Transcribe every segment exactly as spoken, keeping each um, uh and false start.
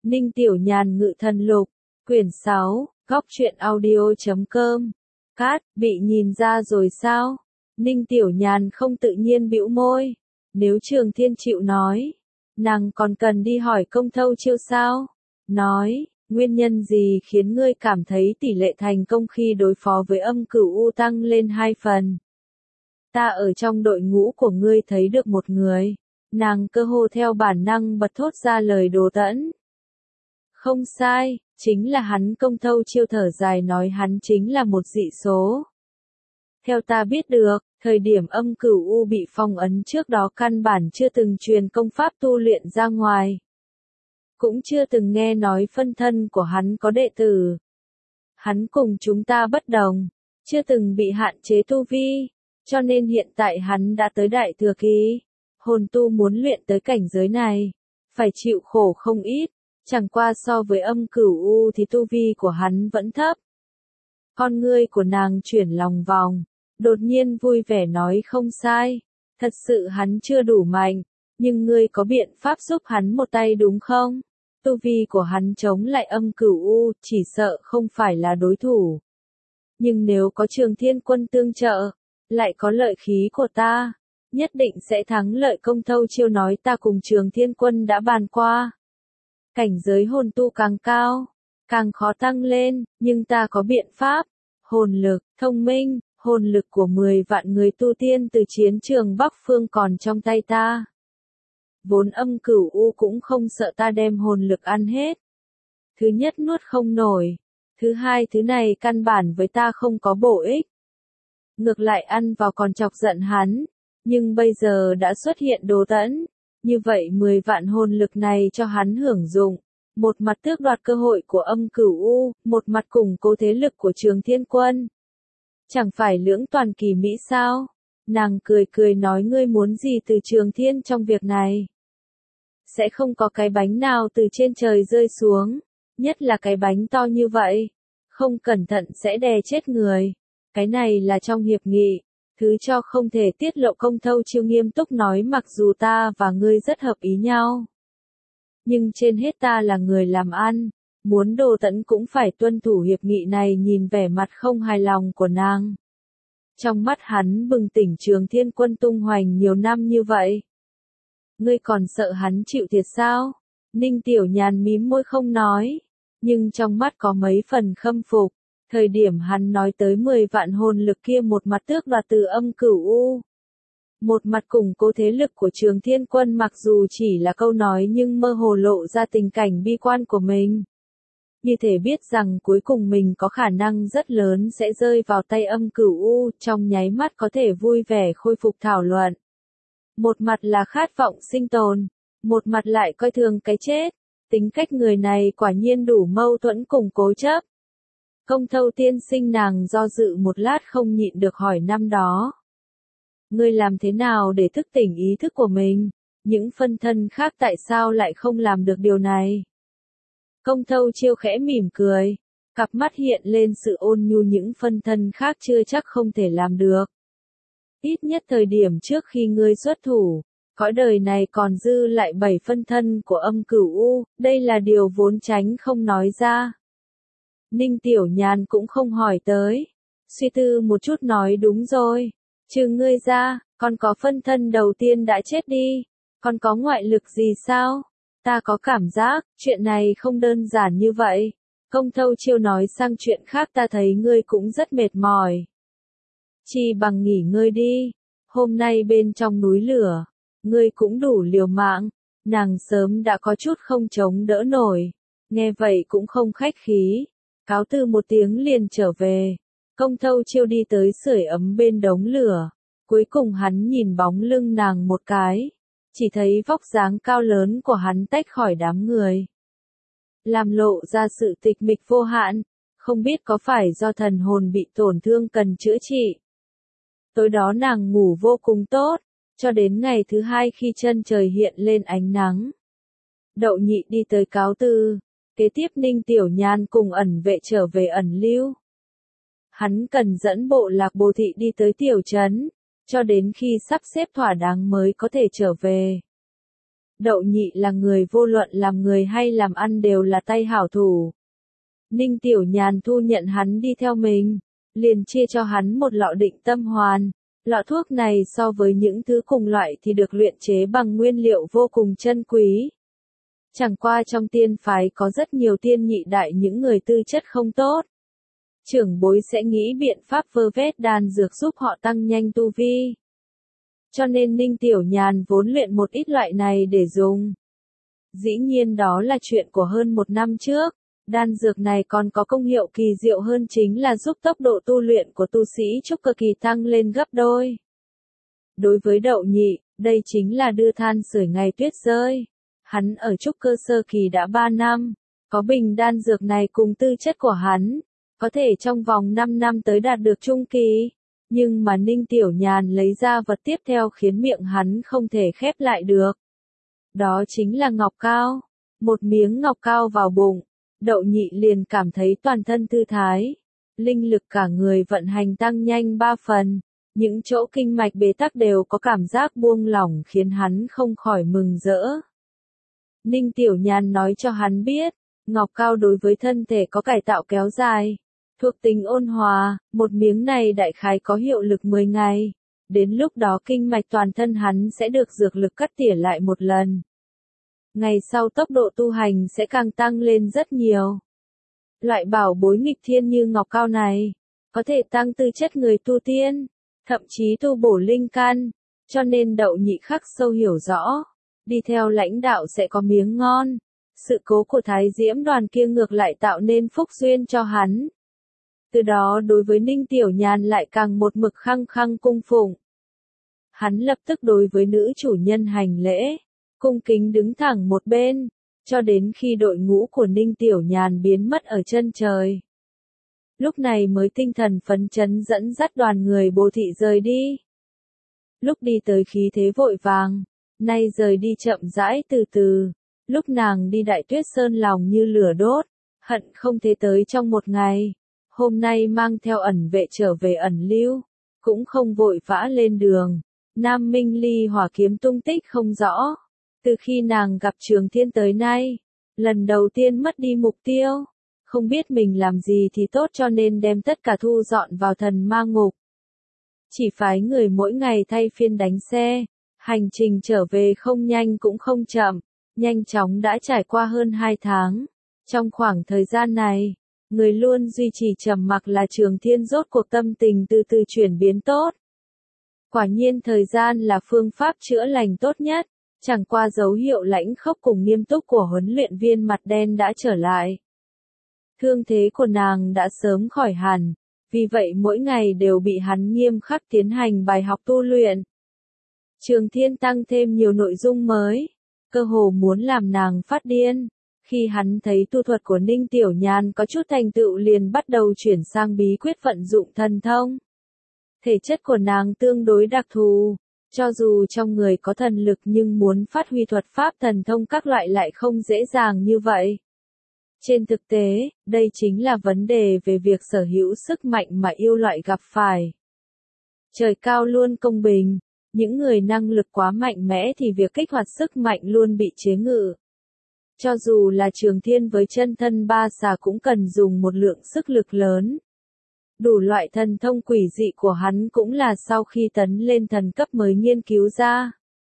Ninh Tiểu Nhàn Ngự Thần Lục, quyển sáu, góc truyện audio.com. Cát, bị nhìn ra rồi sao? Ninh Tiểu Nhàn không tự nhiên bĩu môi. Nếu Trường Thiên chịu nói, nàng còn cần đi hỏi Công Thâu Chiêu sao? Nói, nguyên nhân gì khiến ngươi cảm thấy tỷ lệ thành công khi đối phó với âm cửu u tăng lên hai phần? Ta ở trong đội ngũ của ngươi thấy được một người. Nàng cơ hồ theo bản năng bật thốt ra lời đổ tẫn. Không sai, chính là hắn. Công Thâu Chiêu thở dài nói hắn chính là một dị số. Theo ta biết được, thời điểm âm cửu u bị phong ấn trước đó căn bản chưa từng truyền công pháp tu luyện ra ngoài. Cũng chưa từng nghe nói phân thân của hắn có đệ tử. Hắn cùng chúng ta bất đồng, chưa từng bị hạn chế tu vi, cho nên hiện tại hắn đã tới đại thừa kỳ. Hồn tu muốn luyện tới cảnh giới này, phải chịu khổ không ít, chẳng qua so với âm cửu u thì tu vi của hắn vẫn thấp. Con ngươi của nàng chuyển lòng vòng, đột nhiên vui vẻ nói không sai, thật sự hắn chưa đủ mạnh, nhưng ngươi có biện pháp giúp hắn một tay đúng không? Tu vi của hắn chống lại âm cửu u, chỉ sợ không phải là đối thủ. Nhưng nếu có Trường Thiên Quân tương trợ, lại có lợi khí của ta, nhất định sẽ thắng lợi. Công Thâu Chiêu nói ta cùng Trường Thiên Quân đã bàn qua. Cảnh giới hồn tu càng cao, càng khó tăng lên, nhưng ta có biện pháp. Hồn lực, thông minh, hồn lực của mười vạn người tu tiên từ chiến trường Bắc Phương còn trong tay ta. Vốn âm cửu u cũng không sợ ta đem hồn lực ăn hết. Thứ nhất nuốt không nổi. Thứ hai thứ này căn bản với ta không có bổ ích. Ngược lại ăn vào còn chọc giận hắn. Nhưng bây giờ đã xuất hiện đồ tẫn. Như vậy mười vạn hồn lực này cho hắn hưởng dụng. Một mặt tước đoạt cơ hội của âm cửu u, một mặt củng cố thế lực của Trường Thiên Quân. Chẳng phải lưỡng toàn kỳ mỹ sao? Nàng cười cười nói ngươi muốn gì từ Trường Thiên trong việc này? Sẽ không có cái bánh nào từ trên trời rơi xuống, nhất là cái bánh to như vậy, không cẩn thận sẽ đè chết người. Cái này là trong hiệp nghị, thứ cho không thể tiết lộ. Công Thâu Chiêu nghiêm túc nói mặc dù ta và ngươi rất hợp ý nhau, nhưng trên hết ta là người làm ăn, muốn đồ tẫn cũng phải tuân thủ hiệp nghị này. Nhìn vẻ mặt không hài lòng của nàng, trong mắt hắn bừng tỉnh. Trường Thiên Quân tung hoành nhiều năm như vậy, ngươi còn sợ hắn chịu thiệt sao? Ninh Tiểu Nhàn mím môi không nói, nhưng trong mắt có mấy phần khâm phục. Thời điểm hắn nói tới mười vạn hồn lực kia, một mặt tước đoạt từ âm cửu u, một mặt củng cố thế lực của Trường Thiên Quân, mặc dù chỉ là câu nói nhưng mơ hồ lộ ra tình cảnh bi quan của mình. Như thể biết rằng cuối cùng mình có khả năng rất lớn sẽ rơi vào tay âm cửu u, trong nháy mắt có thể vui vẻ khôi phục thảo luận. Một mặt là khát vọng sinh tồn, một mặt lại coi thường cái chết. Tính cách người này quả nhiên đủ mâu thuẫn cùng cố chấp. Công Thâu tiên sinh, nàng do dự một lát không nhịn được hỏi năm đó. Ngươi làm thế nào để thức tỉnh ý thức của mình? Những phân thân khác tại sao lại không làm được điều này? Công Thâu Chiêu khẽ mỉm cười, cặp mắt hiện lên sự ôn nhu. Những phân thân khác chưa chắc không thể làm được. Ít nhất thời điểm trước khi ngươi xuất thủ, cõi đời này còn dư lại bảy phân thân của âm cửu u, đây là điều vốn tránh không nói ra. Ninh Tiểu Nhàn cũng không hỏi tới, suy tư một chút nói đúng rồi, trừ ngươi ra, còn có phân thân đầu tiên đã chết đi, còn có ngoại lực gì sao? Ta có cảm giác, chuyện này không đơn giản như vậy. Công Thâu Chiêu nói sang chuyện khác, ta thấy ngươi cũng rất mệt mỏi. Chi bằng nghỉ ngơi đi, hôm nay bên trong núi lửa, ngươi cũng đủ liều mạng. Nàng sớm đã có chút không chống đỡ nổi, nghe vậy cũng không khách khí, cáo từ một tiếng liền trở về. Công Thâu Chiêu đi tới sưởi ấm bên đống lửa, cuối cùng hắn nhìn bóng lưng nàng một cái, chỉ thấy vóc dáng cao lớn của hắn tách khỏi đám người, làm lộ ra sự tịch mịch vô hạn. Không biết có phải do thần hồn bị tổn thương cần chữa trị. Tối đó nàng ngủ vô cùng tốt, cho đến ngày thứ hai khi chân trời hiện lên ánh nắng. Đậu Nhị đi tới cáo từ, kế tiếp Ninh Tiểu Nhàn cùng ẩn vệ trở về ẩn lưu. Hắn cần dẫn bộ lạc Bồ Thị đi tới tiểu trấn, cho đến khi sắp xếp thỏa đáng mới có thể trở về. Đậu Nhị là người vô luận làm người hay làm ăn đều là tay hảo thủ. Ninh Tiểu Nhàn thu nhận hắn đi theo mình, liền chia cho hắn một lọ định tâm hoàn. Lọ thuốc này so với những thứ cùng loại thì được luyện chế bằng nguyên liệu vô cùng chân quý. Chẳng qua trong tiên phái có rất nhiều tiên nhị đại những người tư chất không tốt. Trưởng bối sẽ nghĩ biện pháp vơ vét đan dược giúp họ tăng nhanh tu vi. Cho nên Ninh Tiểu Nhàn vốn luyện một ít loại này để dùng. Dĩ nhiên đó là chuyện của hơn một năm trước. Đan dược này còn có công hiệu kỳ diệu hơn chính là giúp tốc độ tu luyện của tu sĩ trúc cơ kỳ tăng lên gấp đôi. Đối với Đậu Nhị, đây chính là đưa than sưởi ngày tuyết rơi. Hắn ở trúc cơ sơ kỳ đã ba năm, có bình đan dược này cùng tư chất của hắn, có thể trong vòng năm năm tới đạt được trung kỳ. Nhưng mà Ninh Tiểu Nhàn lấy ra vật tiếp theo khiến miệng hắn không thể khép lại được. Đó chính là ngọc cao. Một miếng ngọc cao vào bụng, Đậu Nhị liền cảm thấy toàn thân thư thái. Linh lực cả người vận hành tăng nhanh ba phần. Những chỗ kinh mạch bế tắc đều có cảm giác buông lỏng khiến hắn không khỏi mừng rỡ. Ninh Tiểu Nhàn nói cho hắn biết, ngọc cao đối với thân thể có cải tạo kéo dài. Thuộc tính ôn hòa, một miếng này đại khái có hiệu lực mười ngày. Đến lúc đó kinh mạch toàn thân hắn sẽ được dược lực cắt tỉa lại một lần. Ngày sau tốc độ tu hành sẽ càng tăng lên rất nhiều. Loại bảo bối nghịch thiên như ngọc cao này, có thể tăng tư chất người tu tiên, thậm chí tu bổ linh căn, cho nên Đậu Nhị khắc sâu hiểu rõ. Đi theo lãnh đạo sẽ có miếng ngon. Sự cố của Thái Diễm đoàn kia ngược lại tạo nên phúc duyên cho hắn. Từ đó đối với Ninh Tiểu Nhàn lại càng một mực khăng khăng cung phụng. Hắn lập tức đối với nữ chủ nhân hành lễ, cung kính đứng thẳng một bên, cho đến khi đội ngũ của Ninh Tiểu Nhàn biến mất ở chân trời. Lúc này mới tinh thần phấn chấn dẫn dắt đoàn người Bồ Thị rời đi. Lúc đi tới khí thế vội vàng, nay rời đi chậm rãi từ từ. Lúc nàng đi Đại Tuyết Sơn lòng như lửa đốt, hận không thể tới trong một ngày. Hôm nay mang theo ẩn vệ trở về ẩn lưu, cũng không vội vã lên đường. Nam Minh Ly hỏa kiếm tung tích không rõ. Từ khi nàng gặp Trường Thiên tới nay, lần đầu tiên mất đi mục tiêu, không biết mình làm gì thì tốt cho nên đem tất cả thu dọn vào thần ma ngục. Chỉ phái người mỗi ngày thay phiên đánh xe, hành trình trở về không nhanh cũng không chậm, nhanh chóng đã trải qua hơn hai tháng. Trong khoảng thời gian này, người luôn duy trì trầm mặc là Trường Thiên rốt cuộc tâm tình từ từ chuyển biến tốt. Quả nhiên thời gian là phương pháp chữa lành tốt nhất, chẳng qua dấu hiệu lãnh khốc cùng nghiêm túc của huấn luyện viên mặt đen đã trở lại. Thương thế của nàng đã sớm khỏi hẳn, vì vậy mỗi ngày đều bị hắn nghiêm khắc tiến hành bài học tu luyện. Trường Thiên tăng thêm nhiều nội dung mới, cơ hồ muốn làm nàng phát điên. Khi hắn thấy tu thuật của Ninh Tiểu Nhàn có chút thành tựu liền bắt đầu chuyển sang bí quyết vận dụng thần thông. Thể chất của nàng tương đối đặc thù, cho dù trong người có thần lực nhưng muốn phát huy thuật pháp thần thông các loại lại không dễ dàng như vậy. Trên thực tế, đây chính là vấn đề về việc sở hữu sức mạnh mà yêu loại gặp phải. Trời cao luôn công bình, những người năng lực quá mạnh mẽ thì việc kích hoạt sức mạnh luôn bị chế ngự. Cho dù là Trường Thiên với chân thân ba xà cũng cần dùng một lượng sức lực lớn. Đủ loại thần thông quỷ dị của hắn cũng là sau khi tấn lên thần cấp mới nghiên cứu ra.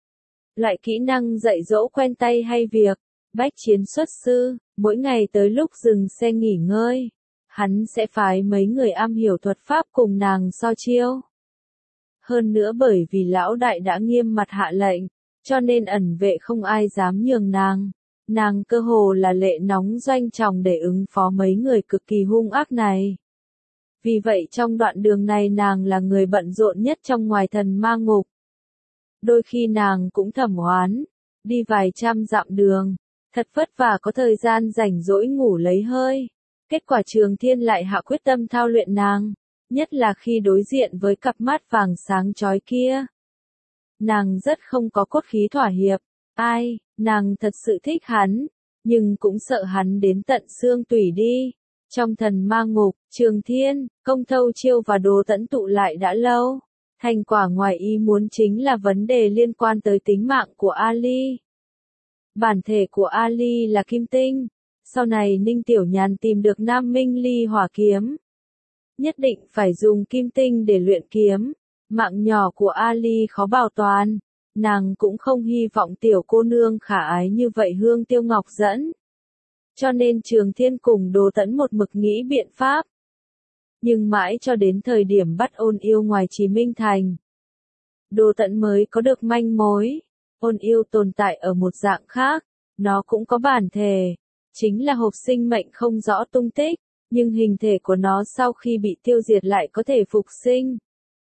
Loại kỹ năng dạy dỗ quen tay hay việc, bách chiến xuất sư, mỗi ngày tới lúc dừng xe nghỉ ngơi, hắn sẽ phái mấy người am hiểu thuật pháp cùng nàng so chiêu. Hơn nữa bởi vì lão đại đã nghiêm mặt hạ lệnh, cho nên ẩn vệ không ai dám nhường nàng. Nàng cơ hồ là lệ nóng doanh trọng để ứng phó mấy người cực kỳ hung ác này. Vì vậy trong đoạn đường này nàng là người bận rộn nhất trong ngoài thần ma ngục. Đôi khi nàng cũng thầm oán, đi vài trăm dặm đường, thật vất vả có thời gian rảnh rỗi ngủ lấy hơi. Kết quả Trường Thiên lại hạ quyết tâm thao luyện nàng, nhất là khi đối diện với cặp mắt vàng sáng chói kia. Nàng rất không có cốt khí thỏa hiệp, ai, nàng thật sự thích hắn, nhưng cũng sợ hắn đến tận xương tủy đi. Trong thần ma ngục, Trường Thiên, Công Thâu Chiêu và Đồ Tẫn tụ lại đã lâu. Thành quả ngoài ý muốn chính là vấn đề liên quan tới tính mạng của Ali. Bản thể của Ali là kim tinh. Sau này Ninh Tiểu Nhàn tìm được Nam Minh Ly hỏa kiếm. Nhất định phải dùng kim tinh để luyện kiếm. Mạng nhỏ của Ali khó bảo toàn. Nàng cũng không hy vọng tiểu cô nương khả ái như vậy Hương Tiêu Ngọc dẫn. Cho nên Trường Thiên cùng Đồ Tẫn một mực nghĩ biện pháp. Nhưng mãi cho đến thời điểm bắt Ôn Yêu ngoài Chí Minh Thành, Đồ Tẫn mới có được manh mối. Ôn Yêu tồn tại ở một dạng khác, nó cũng có bản thể, chính là hộp sinh mệnh không rõ tung tích, nhưng hình thể của nó sau khi bị tiêu diệt lại có thể phục sinh.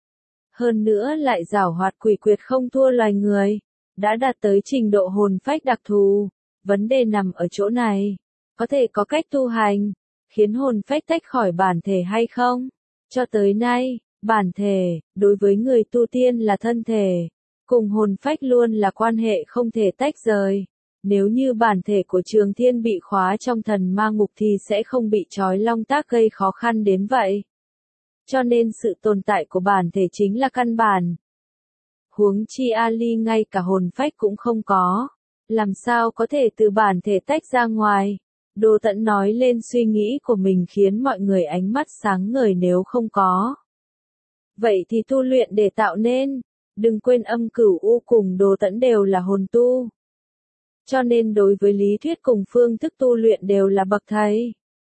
Hơn nữa lại giảo hoạt quỷ quyệt không thua loài người, đã đạt tới trình độ hồn phách đặc thù. Vấn đề nằm ở chỗ này, có thể có cách tu hành, khiến hồn phách tách khỏi bản thể hay không? Cho tới nay, bản thể, đối với người tu tiên là thân thể, cùng hồn phách luôn là quan hệ không thể tách rời. Nếu như bản thể của Trường Thiên bị khóa trong thần ma ngục thì sẽ không bị trói long tác gây khó khăn đến vậy. Cho nên sự tồn tại của bản thể chính là căn bản. Huống chi Ali ngay cả hồn phách cũng không có, làm sao có thể từ bản thể tách ra ngoài? Đồ Tẫn nói lên suy nghĩ của mình khiến mọi người ánh mắt sáng ngời nếu không có. Vậy thì tu luyện để tạo nên, đừng quên Âm Cửu U cùng Đồ Tẫn đều là hồn tu. Cho nên đối với lý thuyết cùng phương thức tu luyện đều là bậc thầy.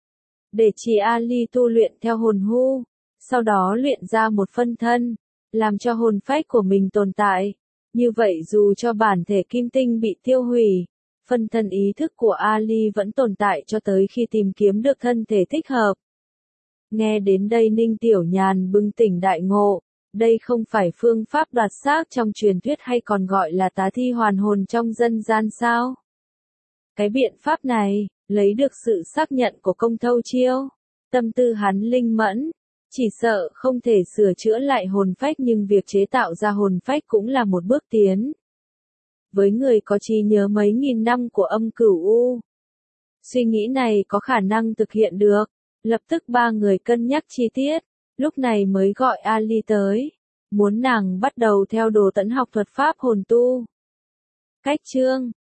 Để chỉ Ali tu luyện theo hồn hu, sau đó luyện ra một phân thân, làm cho hồn phách của mình tồn tại. Như vậy dù cho bản thể kim tinh bị tiêu hủy, phân thân ý thức của Ali vẫn tồn tại cho tới khi tìm kiếm được thân thể thích hợp. Nghe đến đây Ninh Tiểu Nhàn bừng tỉnh đại ngộ, đây không phải phương pháp đoạt xác trong truyền thuyết hay còn gọi là tá thi hoàn hồn trong dân gian sao? Cái biện pháp này, lấy được sự xác nhận của Công Thâu Chiêu. Tâm tư hắn linh mẫn, chỉ sợ không thể sửa chữa lại hồn phách nhưng việc chế tạo ra hồn phách cũng là một bước tiến. Với người có trí nhớ mấy nghìn năm của Âm Cửu U, suy nghĩ này có khả năng thực hiện được. Lập tức ba người cân nhắc chi tiết, lúc này mới gọi Ali tới, muốn nàng bắt đầu theo Đồ Tẫn học thuật pháp hồn tu. Cách chương